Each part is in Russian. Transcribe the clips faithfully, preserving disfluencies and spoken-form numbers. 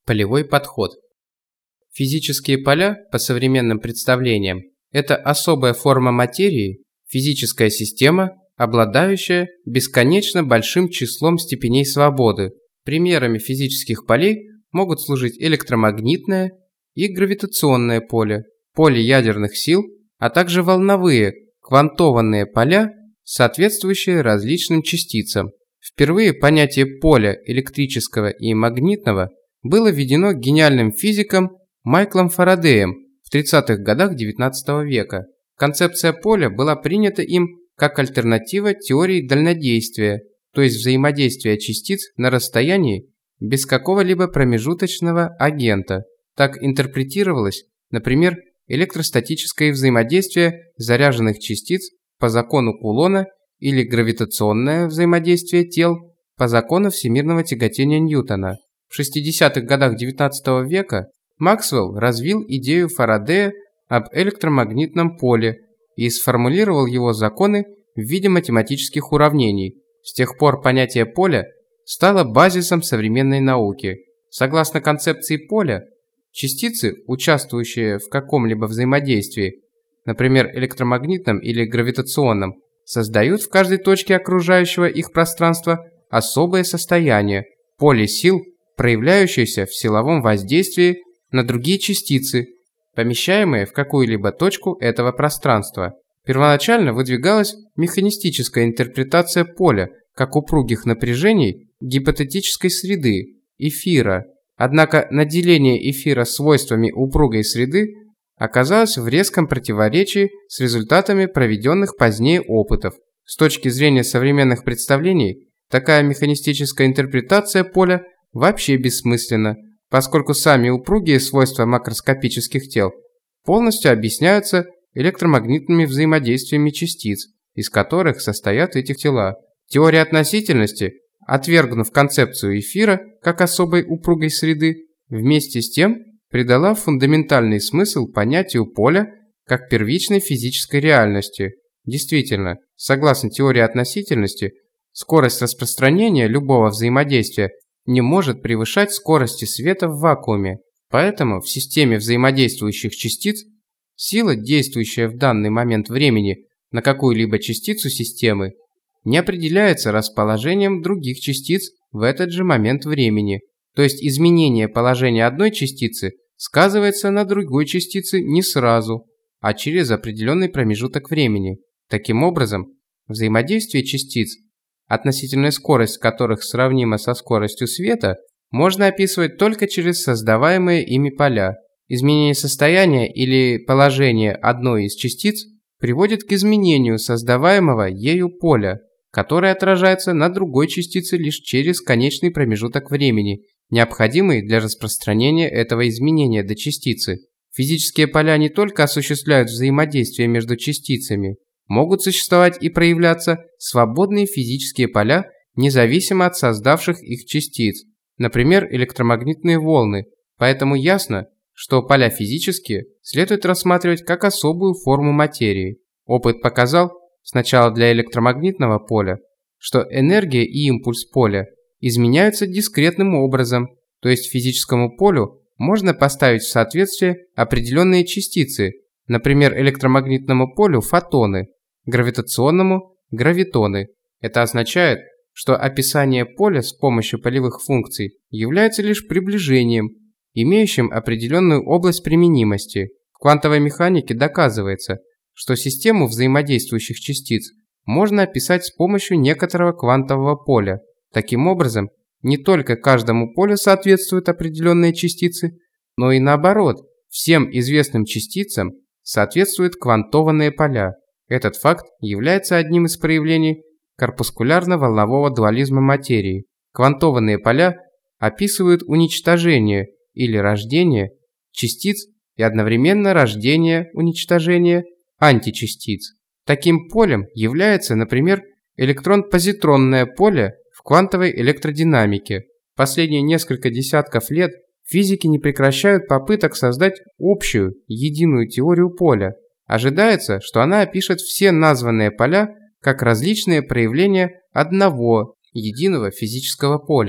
Полевой подход. Физические поля, по современным представлениям, это особая форма материи, физическая система, обладающая бесконечно большим числом степеней свободы. Примерами физических полей могут служить электромагнитное и гравитационное поле, поле ядерных сил, а также волновые, квантованные поля, соответствующие различным частицам. Впервые понятие поля электрического и магнитного было введено гениальным физиком Майклом Фарадеем в тридцатых годах девятнадцатого века. Концепция поля была принята им как альтернатива теории дальнодействия, то есть взаимодействия частиц на расстоянии без какого-либо промежуточного агента. Так интерпретировалось, например, электростатическое взаимодействие заряженных частиц по закону Кулона или гравитационное взаимодействие тел по закону всемирного тяготения Ньютона. В шестидесятых годах девятнадцатого века Максвелл развил идею Фарадея об электромагнитном поле и сформулировал его законы в виде математических уравнений. С тех пор понятие поля стало базисом современной науки. Согласно концепции поля, частицы, участвующие в каком-либо взаимодействии, например, электромагнитном или гравитационном, создают в каждой точке окружающего их пространства особое состояние – поле сил, проявляющееся в силовом воздействии на другие частицы, помещаемые в какую-либо точку этого пространства. Первоначально выдвигалась механистическая интерпретация поля как упругих напряжений гипотетической среды – эфира. Однако наделение эфира свойствами упругой среды оказалось в резком противоречии с результатами проведенных позднее опытов. С точки зрения современных представлений, такая механистическая интерпретация поля вообще бессмысленна, поскольку сами упругие свойства макроскопических тел полностью объясняются электромагнитными взаимодействиями частиц, из которых состоят эти тела. Теория относительности, отвергнув концепцию эфира как особой упругой среды, вместе с тем придала фундаментальный смысл понятию поля как первичной физической реальности. Действительно, согласно теории относительности, скорость распространения любого взаимодействия не может превышать скорости света в вакууме, поэтому в системе взаимодействующих частиц сила, действующая в данный момент времени на какую-либо частицу системы, не определяется расположением других частиц в этот же момент времени, то есть изменение положения одной частицы сказывается на другой частице не сразу, а через определенный промежуток времени. Таким образом, взаимодействие частиц, относительная скорость которых сравнима со скоростью света, можно описывать только через создаваемые ими поля. Изменение состояния или положения одной из частиц приводит к изменению создаваемого ею поля, которое отражается на другой частице лишь через конечный промежуток времени, необходимый для распространения этого изменения до частицы. Физические поля не только осуществляют взаимодействие между частицами, могут существовать и проявляться свободные физические поля, независимо от создавших их частиц, например, электромагнитные волны, поэтому ясно, что поля физические следует рассматривать как особую форму материи. Опыт показал, сначала для электромагнитного поля, что энергия и импульс поля изменяются дискретным образом, то есть физическому полю можно поставить в соответствие определенные частицы, например, электромагнитному полю фотоны, гравитационному – гравитоны. Это означает, что описание поля с помощью полевых функций является лишь приближением, имеющим определенную область применимости. В квантовой механике доказывается, что систему взаимодействующих частиц можно описать с помощью некоторого квантового поля. Таким образом, не только каждому полю соответствуют определенные частицы, но и наоборот, всем известным частицам соответствуют квантованные поля. Этот факт является одним из проявлений корпускулярно-волнового дуализма материи. Квантованные поля описывают уничтожение или рождение частиц и одновременно рождение, уничтожение античастиц. Таким полем является, например, электрон-позитронное поле в квантовой электродинамике. Последние несколько десятков лет физики не прекращают попыток создать общую, единую теорию поля. Ожидается, что она опишет все названные поля как различные проявления одного, единого физического поля.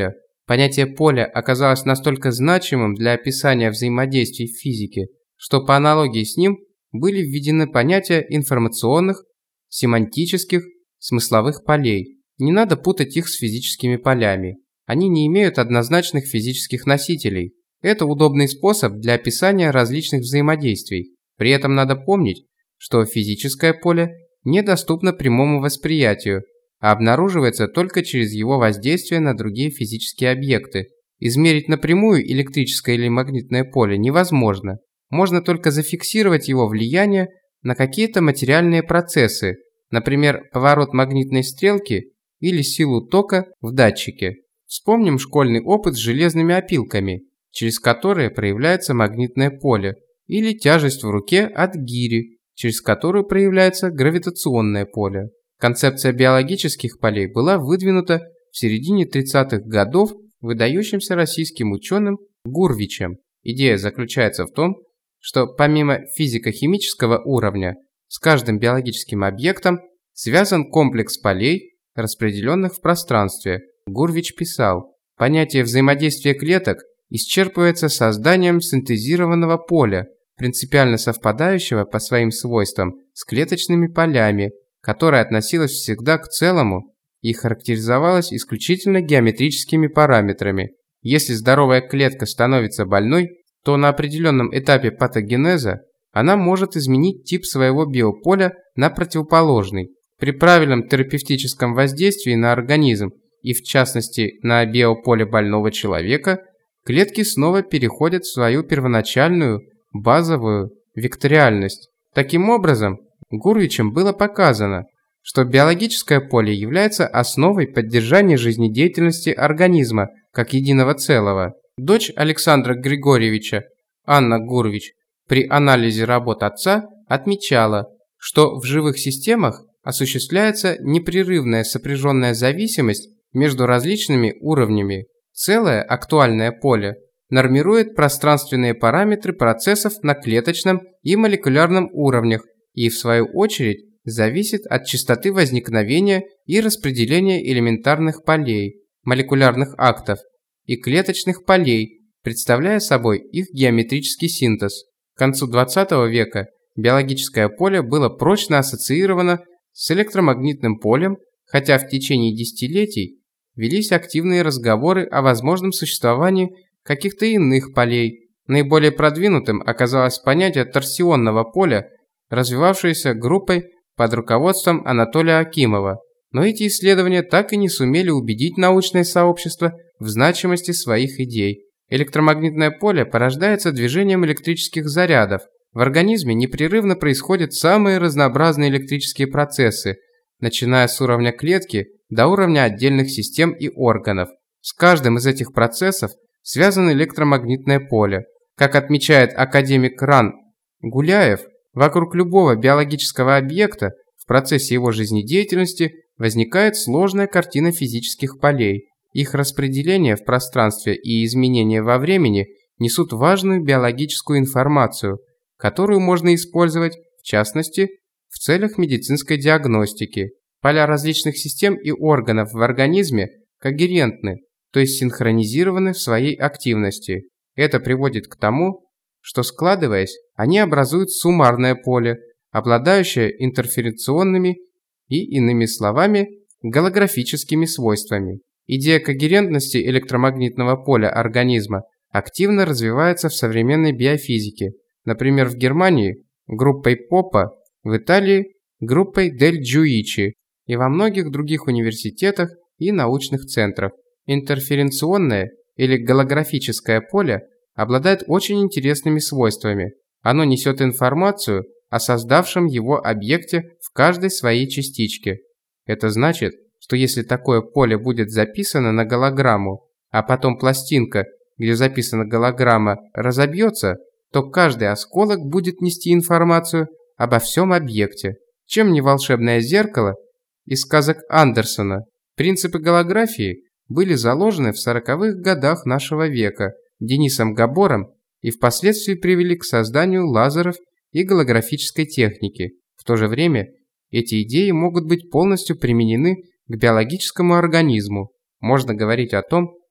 Понятие поля оказалось настолько значимым для описания взаимодействий в физике, что по аналогии с ним были введены понятия информационных, семантических, смысловых полей. Не надо путать их с физическими полями. Они не имеют однозначных физических носителей. Это удобный способ для описания различных взаимодействий. При этом надо помнить, что физическое поле недоступно прямому восприятию, а обнаруживается только через его воздействие на другие физические объекты. Измерить напрямую электрическое или магнитное поле невозможно. Можно только зафиксировать его влияние на какие-то материальные процессы, например, поворот магнитной стрелки или силу тока в датчике. Вспомним школьный опыт с железными опилками, через которые проявляется магнитное поле, или тяжесть в руке от гири, через которую проявляется гравитационное поле. Концепция биологических полей была выдвинута в середине тридцатых годов выдающимся российским ученым Гурвичем. Идея заключается в том, что помимо физико-химического уровня, с каждым биологическим объектом связан комплекс полей, распределенных в пространстве. Гурвич писал: понятие взаимодействия клеток исчерпывается созданием синтезированного поля, принципиально совпадающего по своим свойствам с клеточными полями, которое относилось всегда к целому и характеризовалось исключительно геометрическими параметрами. Если здоровая клетка становится больной, то на определенном этапе патогенеза она может изменить тип своего биополя на противоположный. При правильном терапевтическом воздействии на организм и в частности на биополе больного человека, клетки снова переходят в свою первоначальную базовую векториальность. Таким образом, Гурвичем было показано, что биологическое поле является основой поддержания жизнедеятельности организма как единого целого. Дочь Александра Григорьевича, Анна Гурвич, при анализе работ отца отмечала, что в живых системах осуществляется непрерывная сопряженная зависимость между различными уровнями. Целое актуальное поле нормирует пространственные параметры процессов на клеточном и молекулярном уровнях и, в свою очередь, зависит от частоты возникновения и распределения элементарных полей, молекулярных актов и клеточных полей, представляя собой их геометрический синтез. К концу двадцатого века биологическое поле было прочно ассоциировано с электромагнитным полем, хотя в течение десятилетий велись активные разговоры о возможном существовании каких-то иных полей. Наиболее продвинутым оказалось понятие торсионного поля, развивавшееся группой под руководством Анатолия Акимова. Но эти исследования так и не сумели убедить научное сообщество в значимости своих идей. Электромагнитное поле порождается движением электрических зарядов. В организме непрерывно происходят самые разнообразные электрические процессы, начиная с уровня клетки до уровня отдельных систем и органов. С каждым из этих процессов связано электромагнитное поле. Как отмечает академик РАН Гуляев, вокруг любого биологического объекта в процессе его жизнедеятельности возникает сложная картина физических полей. Их распределение в пространстве и изменения во времени несут важную биологическую информацию, которую можно использовать, в частности, в целях медицинской диагностики. Поля различных систем и органов в организме когерентны, то есть синхронизированы в своей активности. Это приводит к тому, что, складываясь, они образуют суммарное поле, обладающее интерференционными и, иными словами, голографическими свойствами. Идея когерентности электромагнитного поля организма активно развивается в современной биофизике, например, в Германии группой Попа, в Италии группой Дель Джуичи и во многих других университетах и научных центрах. Интерференционное или голографическое поле обладает очень интересными свойствами. Оно несет информацию о создавшем его объекте в каждой своей частичке. Это значит, что если такое поле будет записано на голограмму, а потом пластинка, где записана голограмма, разобьется, то каждый осколок будет нести информацию обо всем объекте. Чем не волшебное зеркало из сказок Андерсона? Принципы голографии были заложены в сороковых годах нашего века Денисом Габором и впоследствии привели к созданию лазеров и голографической техники. В то же время эти идеи могут быть полностью применены к биологическому организму. Можно говорить о том,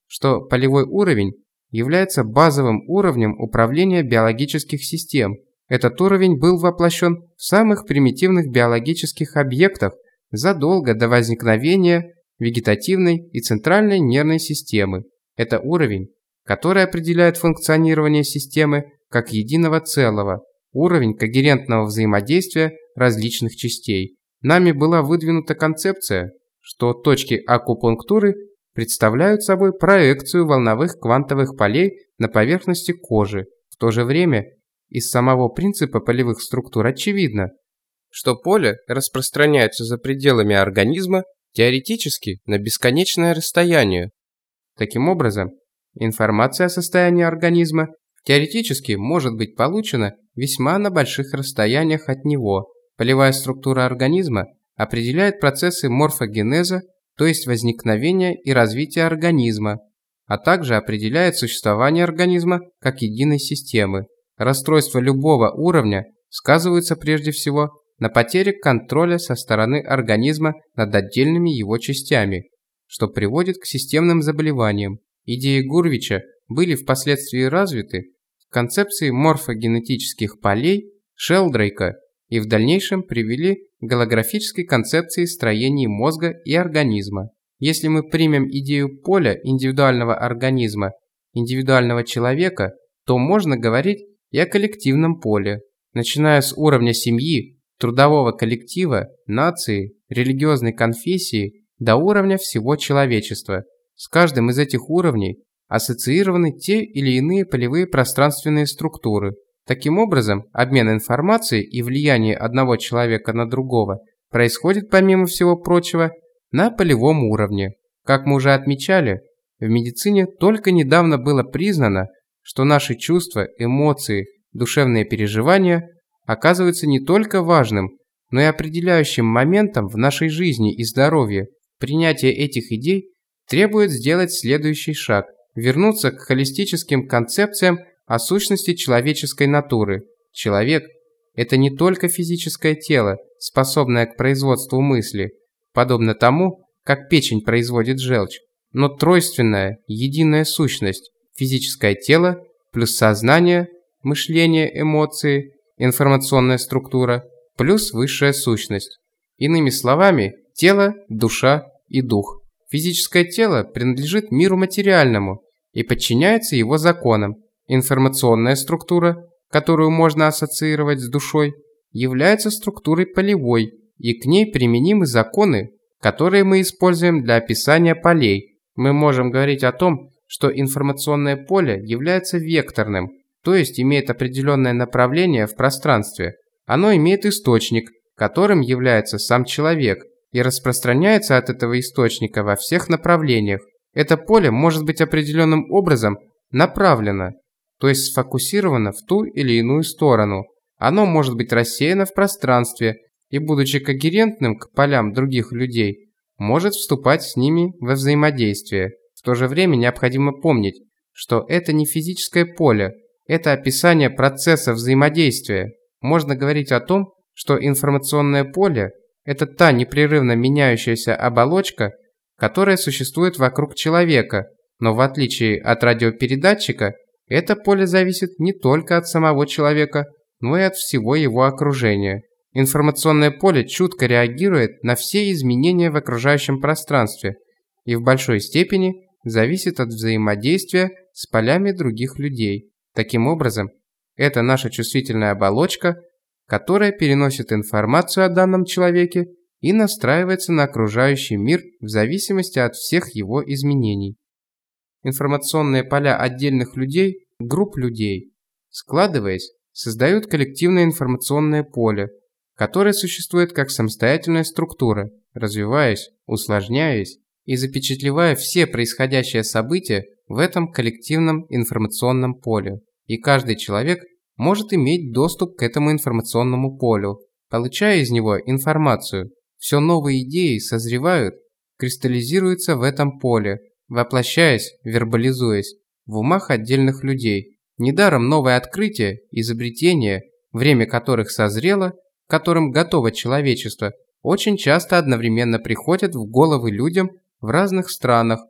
что полевой уровень является базовым уровнем управления биологических систем. Этот уровень был воплощен в самых примитивных биологических объектах задолго до возникновения вегетативной и центральной нервной системы. Это уровень, который определяет функционирование системы как единого целого, уровень когерентного взаимодействия различных частей. Нами была выдвинута концепция, что точки акупунктуры представляют собой проекцию волновых квантовых полей на поверхности кожи. В то же время из самого принципа полевых структур очевидно, что поле распространяется за пределами организма теоретически на бесконечное расстояние. Таким образом, информация о состоянии организма теоретически может быть получена весьма на больших расстояниях от него. Полевая структура организма определяет процессы морфогенеза, то есть возникновения и развития организма, а также определяет существование организма как единой системы. Расстройства любого уровня сказываются прежде всего на потере контроля со стороны организма над отдельными его частями, что приводит к системным заболеваниям. Идеи Гурвича были впоследствии развиты в концепции морфогенетических полей Шелдрейка и в дальнейшем привели к голографической концепции строения мозга и организма. Если мы примем идею поля индивидуального организма, индивидуального человека, то можно говорить и о коллективном поле, начиная с уровня семьи, трудового коллектива, нации, религиозной конфессии до уровня всего человечества. С каждым из этих уровней ассоциированы те или иные полевые пространственные структуры. Таким образом, обмен информацией и влияние одного человека на другого происходит, помимо всего прочего, на полевом уровне. Как мы уже отмечали, в медицине только недавно было признано, что наши чувства, эмоции, душевные переживания оказываются не только важным, но и определяющим моментом в нашей жизни и здоровье. Принятие этих идей требует сделать следующий шаг – вернуться к холистическим концепциям о сущности человеческой натуры. Человек – это не только физическое тело, способное к производству мысли, подобно тому, как печень производит желчь, но тройственная, единая сущность – физическое тело плюс сознание, мышление, эмоции, информационная структура плюс высшая сущность. Иными словами, тело, душа и дух. Физическое тело принадлежит миру материальному и подчиняется его законам. Информационная структура, которую можно ассоциировать с душой, является структурой полевой, и к ней применимы законы, которые мы используем для описания полей. Мы можем говорить о том, что информационное поле является векторным, то есть имеет определенное направление в пространстве. Оно имеет источник, которым является сам человек, и распространяется от этого источника во всех направлениях. Это поле может быть определенным образом направлено, то есть сфокусировано в ту или иную сторону. Оно может быть рассеяно в пространстве и, будучи когерентным к полям других людей, может вступать с ними во взаимодействие. В то же время необходимо помнить, что это не физическое поле, это описание процесса взаимодействия. Можно говорить о том, что информационное поле – это та непрерывно меняющаяся оболочка, которая существует вокруг человека, но в отличие от радиопередатчика, это поле зависит не только от самого человека, но и от всего его окружения. Информационное поле чутко реагирует на все изменения в окружающем пространстве и в большой степени зависит от взаимодействия с полями других людей. Таким образом, это наша чувствительная оболочка, которая переносит информацию о данном человеке и настраивается на окружающий мир в зависимости от всех его изменений. Информационные поля отдельных людей, групп людей, складываясь, создают коллективное информационное поле, которое существует как самостоятельная структура, развиваясь, усложняясь и запечатлевая все происходящие события в этом коллективном информационном поле. И каждый человек может иметь доступ к этому информационному полю, получая из него информацию. Все новые идеи созревают, кристаллизируются в этом поле, воплощаясь, вербализуясь в умах отдельных людей. Недаром новые открытия, изобретения, время которых созрело, к которым готово человечество, очень часто одновременно приходят в головы людям в разных странах,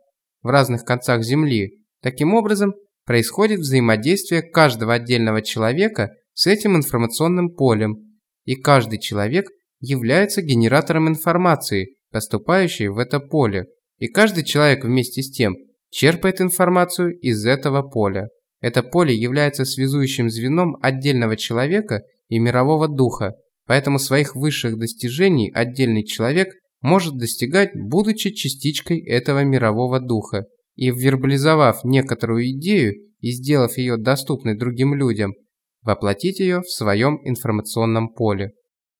в разных концах Земли. Таким образом, происходит взаимодействие каждого отдельного человека с этим информационным полем, и каждый человек является генератором информации, поступающей в это поле, и каждый человек вместе с тем черпает информацию из этого поля. Это поле является связующим звеном отдельного человека и мирового духа, поэтому своих высших достижений отдельный человек может достигать, будучи частичкой этого мирового духа, и вербализовав некоторую идею и сделав ее доступной другим людям, воплотить ее в своем информационном поле.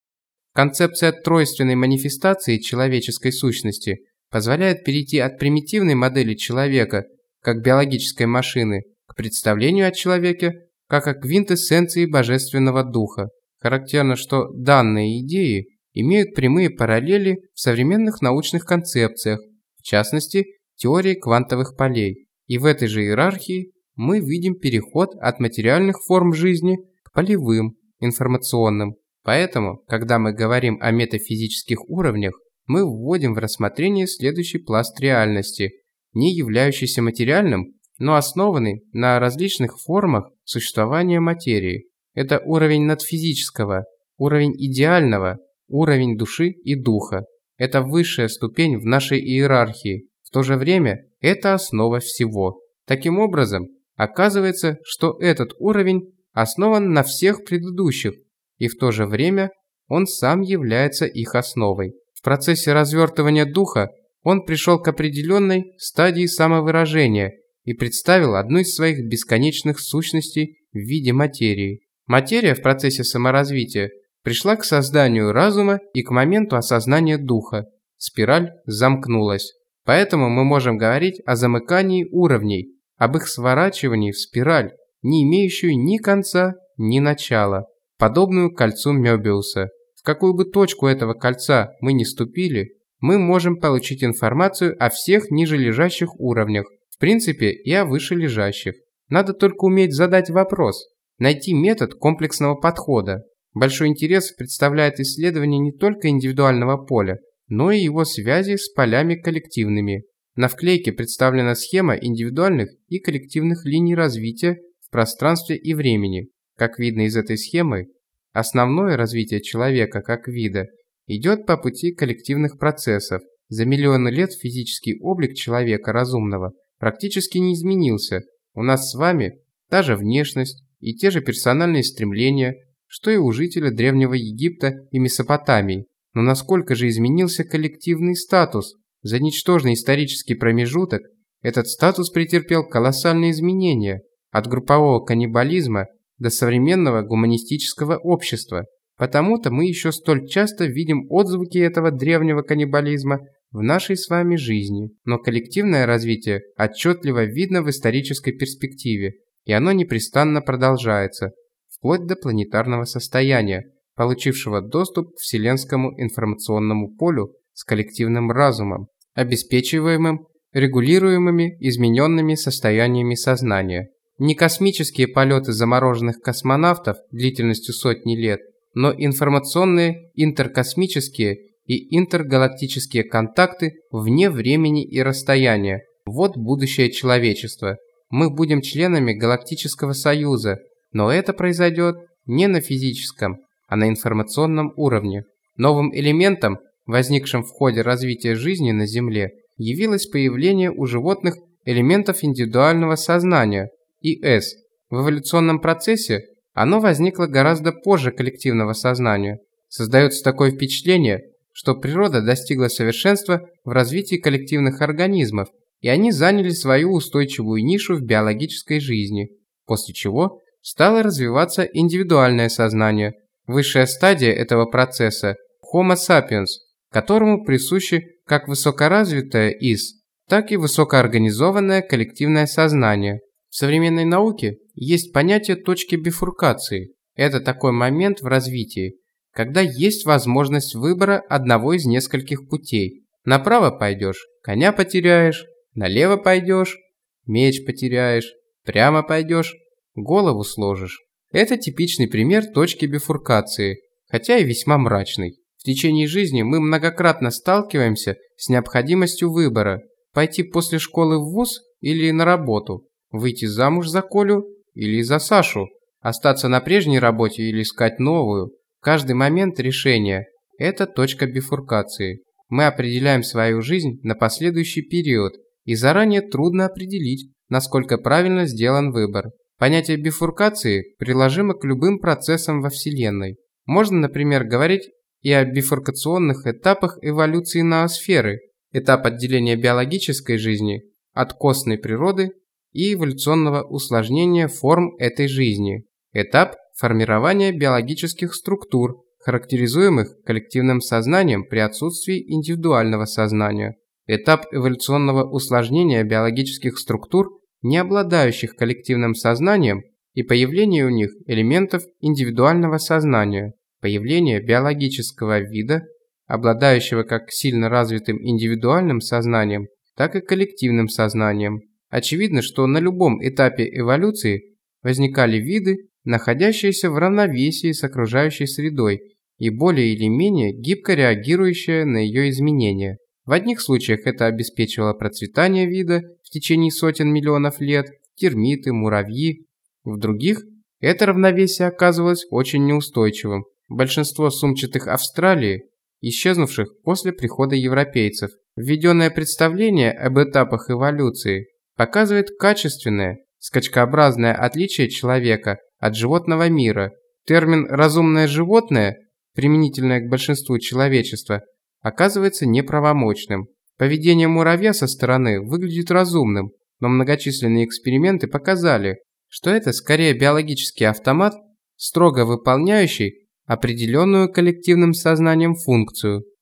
Концепция тройственной манифестации человеческой сущности позволяет перейти от примитивной модели человека, как биологической машины, к представлению о человеке, как о квинтэссенции божественного духа. Характерно, что данные идеи имеют прямые параллели в современных научных концепциях, в частности, теории квантовых полей. И в этой же иерархии мы видим переход от материальных форм жизни к полевым, информационным. Поэтому, когда мы говорим о метафизических уровнях, мы вводим в рассмотрение следующий пласт реальности, не являющийся материальным, но основанный на различных формах существования материи. Это уровень надфизического, уровень идеального, уровень души и духа. Это высшая ступень в нашей иерархии. В то же время это основа всего. Таким образом, оказывается, что этот уровень основан на всех предыдущих, и в то же время он сам является их основой. В процессе развертывания духа он пришел к определенной стадии самовыражения и представил одну из своих бесконечных сущностей в виде материи. Материя в процессе саморазвития пришла к созданию разума и к моменту осознания духа. Спираль замкнулась. Поэтому мы можем говорить о замыкании уровней, об их сворачивании в спираль, не имеющую ни конца, ни начала, подобную кольцу Мёбиуса. В какую бы точку этого кольца мы ни ступили, мы можем получить информацию о всех нижележащих уровнях, в принципе и о вышележащих. Надо только уметь задать вопрос, найти метод комплексного подхода. Большой интерес представляет исследование не только индивидуального поля, но и его связи с полями коллективными. На вклейке представлена схема индивидуальных и коллективных линий развития в пространстве и времени. Как видно из этой схемы, основное развитие человека как вида идет по пути коллективных процессов. За миллионы лет физический облик человека разумного практически не изменился. У нас с вами та же внешность и те же персональные стремления, что и у жителя Древнего Египта и Месопотамии. Но насколько же изменился коллективный статус? За ничтожный исторический промежуток этот статус претерпел колоссальные изменения, от группового каннибализма до современного гуманистического общества. Потому-то мы еще столь часто видим отзвуки этого древнего каннибализма в нашей с вами жизни. Но коллективное развитие отчетливо видно в исторической перспективе, и оно непрестанно продолжается, вплоть до планетарного состояния, получившего доступ к вселенскому информационному полю с коллективным разумом, обеспечиваемым регулируемыми измененными состояниями сознания. Не космические полеты замороженных космонавтов длительностью сотни лет, но информационные интеркосмические и интергалактические контакты вне времени и расстояния. Вот будущее человечества. Мы будем членами Галактического Союза, но это произойдет не на физическом, а на информационном уровне. Новым элементом, возникшим в ходе развития жизни на Земле, явилось появление у животных элементов индивидуального сознания, И С. В эволюционном процессе оно возникло гораздо позже коллективного сознания. Создается такое впечатление, что природа достигла совершенства в развитии коллективных организмов, и они заняли свою устойчивую нишу в биологической жизни, после чего стало развиваться индивидуальное сознание, высшая стадия этого процесса – Homo sapiens, которому присущи как высокоразвитое И С, так и высокоорганизованное коллективное сознание. В современной науке есть понятие точки бифуркации. Это такой момент в развитии, когда есть возможность выбора одного из нескольких путей. Направо пойдешь – коня потеряешь, налево пойдешь – меч потеряешь, прямо пойдешь – голову сложишь. Это типичный пример точки бифуркации, хотя и весьма мрачный. В течение жизни мы многократно сталкиваемся с необходимостью выбора. Пойти после школы в вуз или на работу? Выйти замуж за Колю или за Сашу? Остаться на прежней работе или искать новую? Каждый момент решения – это точка бифуркации. Мы определяем свою жизнь на последующий период, и заранее трудно определить, насколько правильно сделан выбор. Понятие бифуркации приложимо к любым процессам во Вселенной. Можно, например, говорить и о бифуркационных этапах эволюции ноосферы, этап отделения биологической жизни от косвенной природы и эволюционного усложнения форм этой жизни, этап формирования биологических структур, характеризуемых коллективным сознанием при отсутствии индивидуального сознания, этап эволюционного усложнения биологических структур, не обладающих коллективным сознанием, и появление у них элементов индивидуального сознания, появление биологического вида, обладающего как сильно развитым индивидуальным сознанием, так и коллективным сознанием. Очевидно, что на любом этапе эволюции возникали виды, находящиеся в равновесии с окружающей средой и более или менее гибко реагирующие на ее изменения. В одних случаях это обеспечивало процветание вида в течение сотен миллионов лет, термиты, муравьи. В других это равновесие оказывалось очень неустойчивым. Большинство сумчатых Австралии, исчезнувших после прихода европейцев. Введенное представление об этапах эволюции показывает качественное, скачкообразное отличие человека от животного мира. Термин «разумное животное», применительное к большинству человечества, оказывается неправомочным. Поведение муравья со стороны выглядит разумным, но многочисленные эксперименты показали, что это скорее биологический автомат, строго выполняющий определенную коллективным сознанием функцию.